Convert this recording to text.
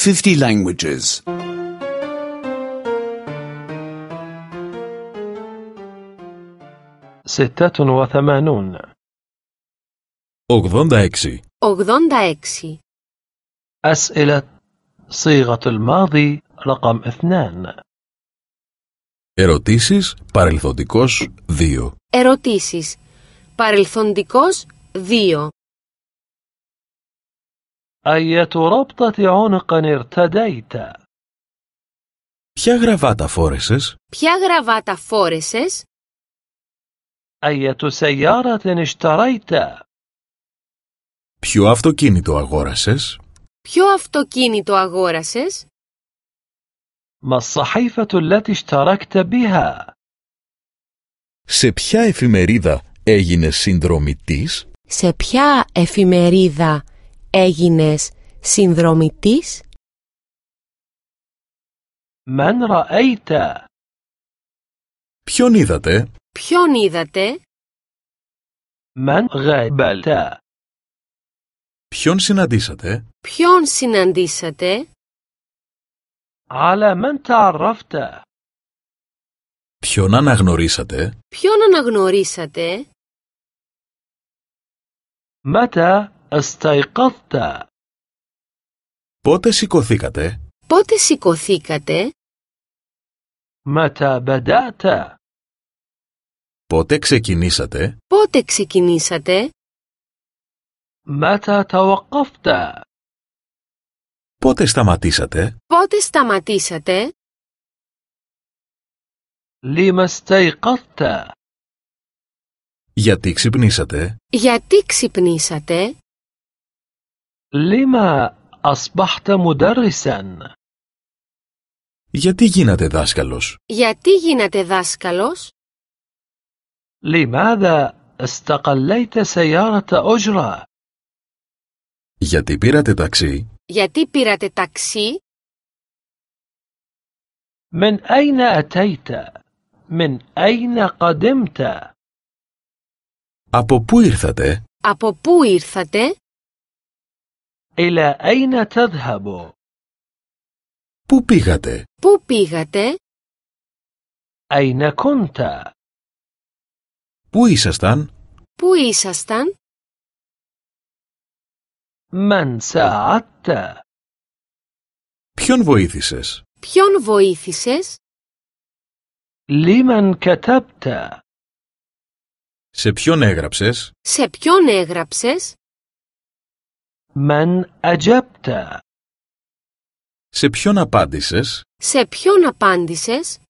50 languages. 86 86 86 أسئلة صيغة الماضي رقم 2. Ερωτήσεις παρελθοντικός 2. Ερωτήσεις. Παρελθοντικός 2. أية ربطة عنق ارتديت؟ Ποια γραβάτα φόρεσες? Ποια γραβάτα φόρεσες? أية سيارة اشتريت؟ Ποιο αυτοκίνητο αγόρασες? Ποιο αυτοκίνητο αγόρασες? ما الصحيفة التي اشتركت بها؟ Σε ποια εφημερίδα έγινες συνδρομητής? Σε ποια εφημερίδα έγινες συνδρομητής? من رأيت؟ Ποιον είδατε? Ποιον είδατε? من قابلت؟ Ποιον συναντήσατε? Ποιον συναντήσατε? على من تعرفت؟ Ποιον αναγνωρίσατε? Ποιον αναγνωρίσατε? متى استيقظت؟ Πότε σηκωθήκατε? Πότε σηκωθήκατε? متى بدأت؟ Πότε ξεκινήσατε? Πότε ξεκινήσατε? متى توقفت؟ Πότε σταματήσατε? Πότε σταματήσατε? لما استيقظت؟ Γιατί ξυπνήσατε? Γιατί ξυπνήσατε? لما أصبحت مدرسا؟ Γιατί γίνατε δάσκαλος? Γιατί γίνατε δάσκαλος? لماذا استقليت سيارة أجرة؟ Γιατί πήρατε ταξί? Γιατί πήρατε ταξί? من أين أتيت؟ من أين قدمت؟ Από πού ήρθατε? Από πού ήρθατε? إلى أين تذهب؟ Πού πήγατε? Πού πήγατε? أين كنت؟ Πού ήσασταν? Πού ήσασταν? من ساعدت؟ Ποιον βοήθησες? Ποιον βοήθησες? لمن كتبت؟ Σε ποιον έγραψες? Σε ποιον έγραψες? من أجبت؟ Σε ποιον απάντησες? Σε ποιον απάντησες?